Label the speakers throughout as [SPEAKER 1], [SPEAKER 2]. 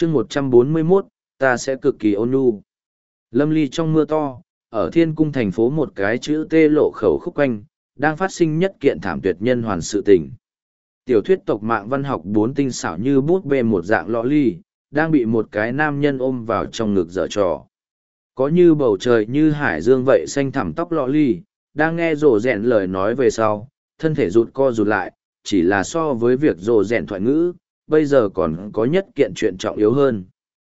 [SPEAKER 1] chương 141, ta sẽ cực kỳ ôn nhu. Lâm ly trong mưa to, ở thiên cung thành phố một cái chữ T lộ khẩu khúc quanh, đang phát sinh nhất kiện thảm tuyệt nhân hoàn sự tình. Tiểu thuyết tộc mạng văn học bốn tinh xảo như bút bê một dạng lọ ly, đang bị một cái nam nhân ôm vào trong ngực dở trò. Có như bầu trời như hải dương vậy xanh thẳm tóc lọ ly, đang nghe rồ rẹn lời nói về sau, thân thể rụt co rụt lại, chỉ là so với việc rồ rẹn thoại ngữ, bây giờ còn có nhất kiện chuyện trọng yếu hơn.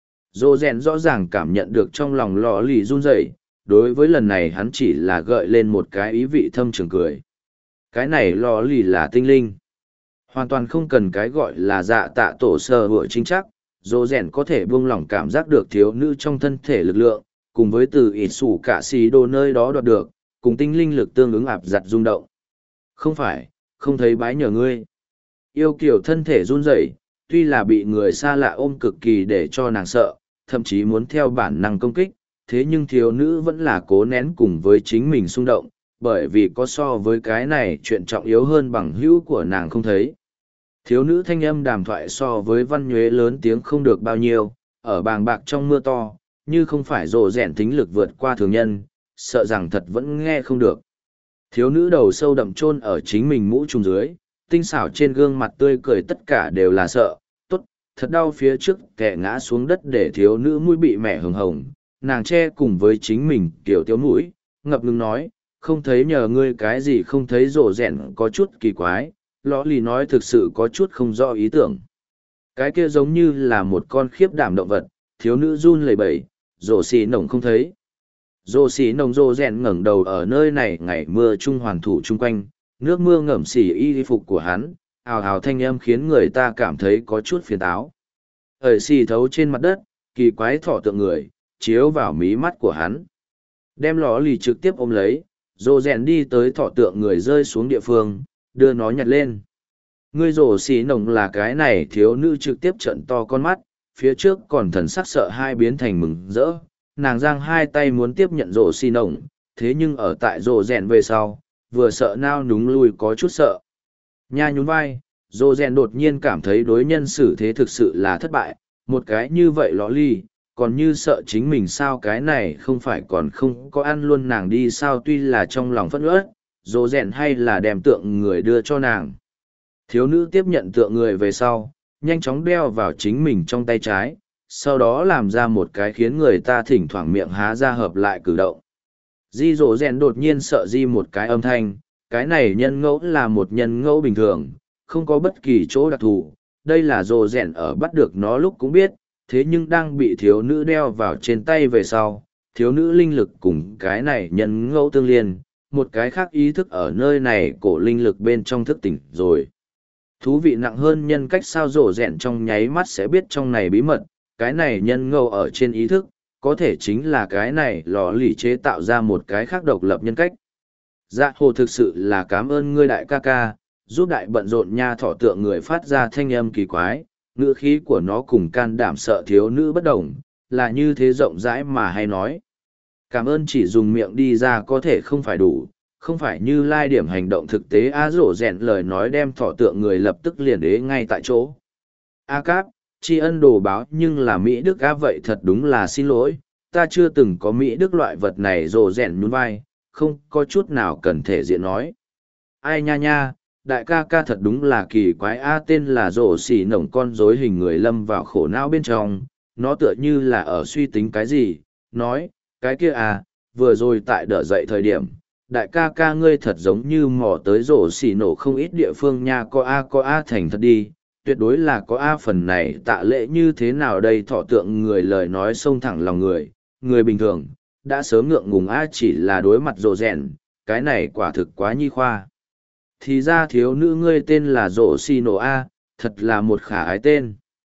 [SPEAKER 1] Rồ rẹn rõ ràng cảm nhận được trong lòng lọ ly run rẩy, đối với lần này hắn chỉ là gợi lên một cái ý vị thâm trường cười. Cái này lọ ly là tinh linh. Hoàn toàn không cần cái gọi là dạ tạ tổ sơ hựa chính chắc, dô rèn có thể buông lỏng cảm giác được thiếu nữ trong thân thể lực lượng, cùng với từ ít sủ cả xì đồ nơi đó đoạt được, cùng tinh linh lực tương ứng ạp giặt rung động. Không phải, không thấy bái nhờ ngươi. Yêu kiểu thân thể run rẩy, tuy là bị người xa lạ ôm cực kỳ để cho nàng sợ, thậm chí muốn theo bản năng công kích, thế nhưng thiếu nữ vẫn là cố nén cùng với chính mình xung động, bởi vì có so với cái này chuyện trọng yếu hơn bằng hữu của nàng không thấy. Thiếu nữ thanh âm đàm thoại so với văn nhuế lớn tiếng không được bao nhiêu, ở bàng bạc trong mưa to, như không phải rồ rèn tính lực vượt qua thường nhân, sợ rằng thật vẫn nghe không được. Thiếu nữ đầu sâu đậm chôn ở chính mình mũ trùm dưới, tinh xảo trên gương mặt tươi cười tất cả đều là sợ, tốt, thật đau phía trước kẻ ngã xuống đất để thiếu nữ mũi bị mẻ hồng hồng, nàng che cùng với chính mình kiểu tiếu mũi, ngập ngừng nói, không thấy nhờ ngươi cái gì không thấy rồ rèn có chút kỳ quái. Lõ lì nói thực sự có chút không rõ ý tưởng. Cái kia giống như là một con khiếp đảm động vật, thiếu nữ run lẩy bẩy, rồ xì nồng không thấy. Rồ xì nồng rồ rèn ngẩng đầu ở nơi này ngày mưa chung hoàn thủ chung quanh, nước mưa ngẩm xỉ y phục của hắn, ào ào thanh âm khiến người ta cảm thấy có chút phiền táo. Ở xì thấu trên mặt đất, kỳ quái thỏ tượng người, chiếu vào mí mắt của hắn. Đem lõ lì trực tiếp ôm lấy, rồ rèn đi tới thỏ tượng người rơi xuống địa phương, đưa nó nhặt lên. Ngươi rổ xì nồng là cái này thiếu nữ trực tiếp trận to con mắt, phía trước còn thần sắc sợ hai biến thành mừng rỡ. Nàng giang hai tay muốn tiếp nhận rổ xì nồng, thế nhưng ở tại rổ rèn về sau, vừa sợ nao núng lui có chút sợ. Nha nhún vai, rổ rèn đột nhiên cảm thấy đối nhân xử thế thực sự là thất bại, một cái như vậy lõ ly, còn như sợ chính mình sao cái này không phải còn không có ăn luôn nàng đi sao tuy là trong lòng phẫn uất. Dồ rèn hay là đem tượng người đưa cho nàng. Thiếu nữ tiếp nhận tượng người về sau, nhanh chóng đeo vào chính mình trong tay trái, sau đó làm ra một cái khiến người ta thỉnh thoảng miệng há ra hợp lại cử động. Di dồ rèn đột nhiên sợ di một cái âm thanh, cái này nhân ngẫu là một nhân ngẫu bình thường, không có bất kỳ chỗ đặc thù. Đây là dồ rèn ở bắt được nó lúc cũng biết, thế nhưng đang bị thiếu nữ đeo vào trên tay về sau, thiếu nữ linh lực cùng cái này nhân ngẫu tương liên. Một cái khác ý thức ở nơi này cổ linh lực bên trong thức tỉnh rồi. Thú vị nặng hơn nhân cách sao rổ rẹn trong nháy mắt sẽ biết trong này bí mật, cái này nhân ngẫu ở trên ý thức, có thể chính là cái này lò lì chế tạo ra một cái khác độc lập nhân cách. Dạ hồ thực sự là cảm ơn ngươi đại ca ca, giúp đại bận rộn nha thỏ tượng người phát ra thanh âm kỳ quái, ngữ khí của nó cùng can đảm sợ thiếu nữ bất đồng, là như thế rộng rãi mà hay nói. Cảm ơn chỉ dùng miệng đi ra có thể không phải đủ, không phải như lai điểm hành động thực tế á rổ rèn lời nói đem thỏ tượng người lập tức liền đế ngay tại chỗ. A Cáp, tri ân đồ báo nhưng là Mỹ Đức á vậy thật đúng là xin lỗi, ta chưa từng có Mỹ Đức loại vật này rổ rèn nhún vai, không có chút nào cần thể diện nói. Ai nha nha, đại ca ca thật đúng là kỳ quái a tên là rổ xỉ nổng con rối hình người lâm vào khổ não bên trong, nó tựa như là ở suy tính cái gì, nói. Cái kia à, vừa rồi tại đỡ dậy thời điểm, đại ca ca ngươi thật giống như mò tới rổ xỉ nổ không ít địa phương nha có a thành thật đi, tuyệt đối là có a phần này tạ lễ như thế nào đây thọ tượng người lời nói xông thẳng lòng người bình thường, đã sớm ngượng ngùng a chỉ là đối mặt rổ rèn, cái này quả thực quá nhi khoa. Thì ra thiếu nữ ngươi tên là rổ xỉ nổ a, thật là một khả ái tên.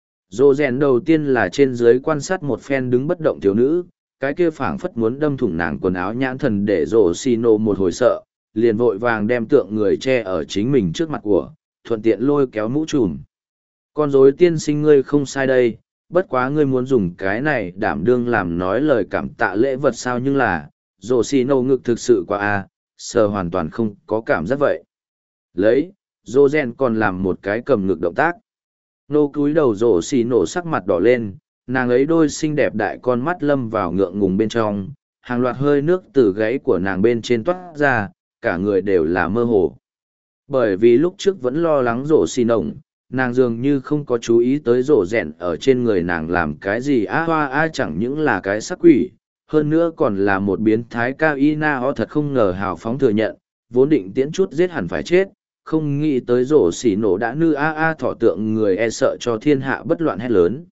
[SPEAKER 1] Rổ rèn đầu tiên là trên dưới quan sát một phen đứng bất động thiếu nữ, cái kia phảng phất muốn đâm thủng nàng quần áo nhãn thần để rổ xì nổ một hồi sợ, liền vội vàng đem tượng người che ở chính mình trước mặt của, thuận tiện lôi kéo mũ trùm. Con rối tiên sinh ngươi không sai đây, bất quá ngươi muốn dùng cái này đảm đương làm nói lời cảm tạ lễ vật sao nhưng là, rổ xì nổ ngực thực sự quá a, sờ hoàn toàn không có cảm giác vậy. Lấy, rổ rèn còn làm một cái cầm ngực động tác. Nô cúi đầu rổ xì nổ sắc mặt đỏ lên, nàng ấy đôi xinh đẹp đại con mắt lâm vào ngượng ngùng bên trong, hàng loạt hơi nước từ gáy của nàng bên trên toát ra, cả người đều là mơ hồ. Bởi vì lúc trước vẫn lo lắng rổ xì nổng, nàng dường như không có chú ý tới rổ rẹn ở trên người nàng làm cái gì hoa chẳng những là cái sắc quỷ, hơn nữa còn là một biến thái cao y na ho thật không ngờ hào phóng thừa nhận, vốn định tiễn chút giết hẳn phải chết, không nghĩ tới rổ xỉ nổ đã nư thọ tượng người e sợ cho thiên hạ bất loạn hét lớn.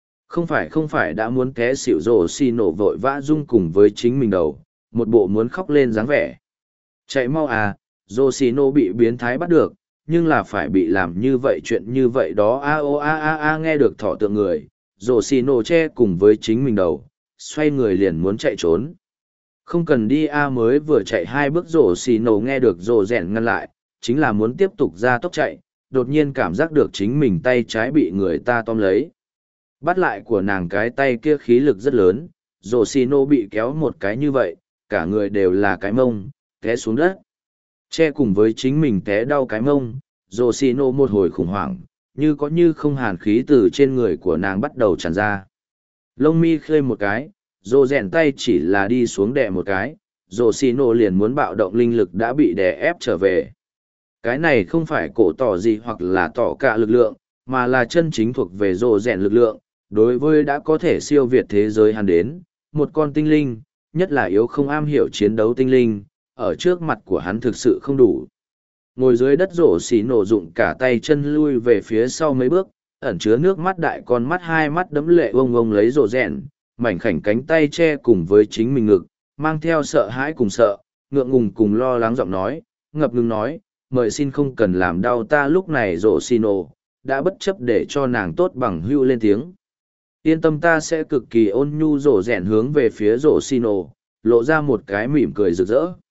[SPEAKER 1] Không phải đã muốn té xỉu rổ xỉ nổ vội vã rung cùng với chính mình đầu, một bộ muốn khóc lên dáng vẻ. Chạy mau rổ xỉ nổ bị biến thái bắt được, nhưng là phải bị làm như vậy chuyện như vậy đó nghe được thọ tượng người, rổ xỉ nổ che cùng với chính mình đầu, xoay người liền muốn chạy trốn. Không cần đi mới vừa chạy 2 bước rổ xỉ nổ nghe được rổ rèn ngăn lại, chính là muốn tiếp tục ra tốc chạy, đột nhiên cảm giác được chính mình tay trái bị người ta tóm lấy. Bắt lại của nàng cái tay kia khí lực rất lớn, rổ xỉ nổ bị kéo một cái như vậy, cả người đều là cái mông, té xuống đất. Che cùng với chính mình té đau cái mông, rổ xỉ nổ một hồi khủng hoảng, như có như không hàn khí từ trên người của nàng bắt đầu tràn ra. Lông mi khơi một cái, rổ rèn tay chỉ là đi xuống đè một cái, rổ xỉ nổ liền muốn bạo động linh lực đã bị đè ép trở về. Cái này không phải cổ tỏ gì hoặc là tỏ cả lực lượng, mà là chân chính thuộc về rổ rèn lực lượng, đối với đã có thể siêu việt thế giới hắn đến, một con tinh linh, nhất là yếu không am hiểu chiến đấu tinh linh, ở trước mặt của hắn thực sự không đủ. Ngồi dưới đất rổ xỉ nổ dụng cả tay chân lui về phía sau mấy bước, ẩn chứa nước mắt đại con mắt 2 mắt đẫm lệ ông lấy rổ rèn, mảnh khảnh cánh tay che cùng với chính mình ngực, mang theo sợ hãi cùng sợ, ngượng ngùng cùng lo lắng giọng nói, ngập ngừng nói, mời xin không cần làm đau ta lúc này rổ xỉ nổ, đã bất chấp để cho nàng tốt bằng hưu lên tiếng. Yên tâm ta sẽ cực kỳ ôn nhu rổ rèn hướng về phía rổ xỉ nổ, lộ ra một cái mỉm cười rực rỡ.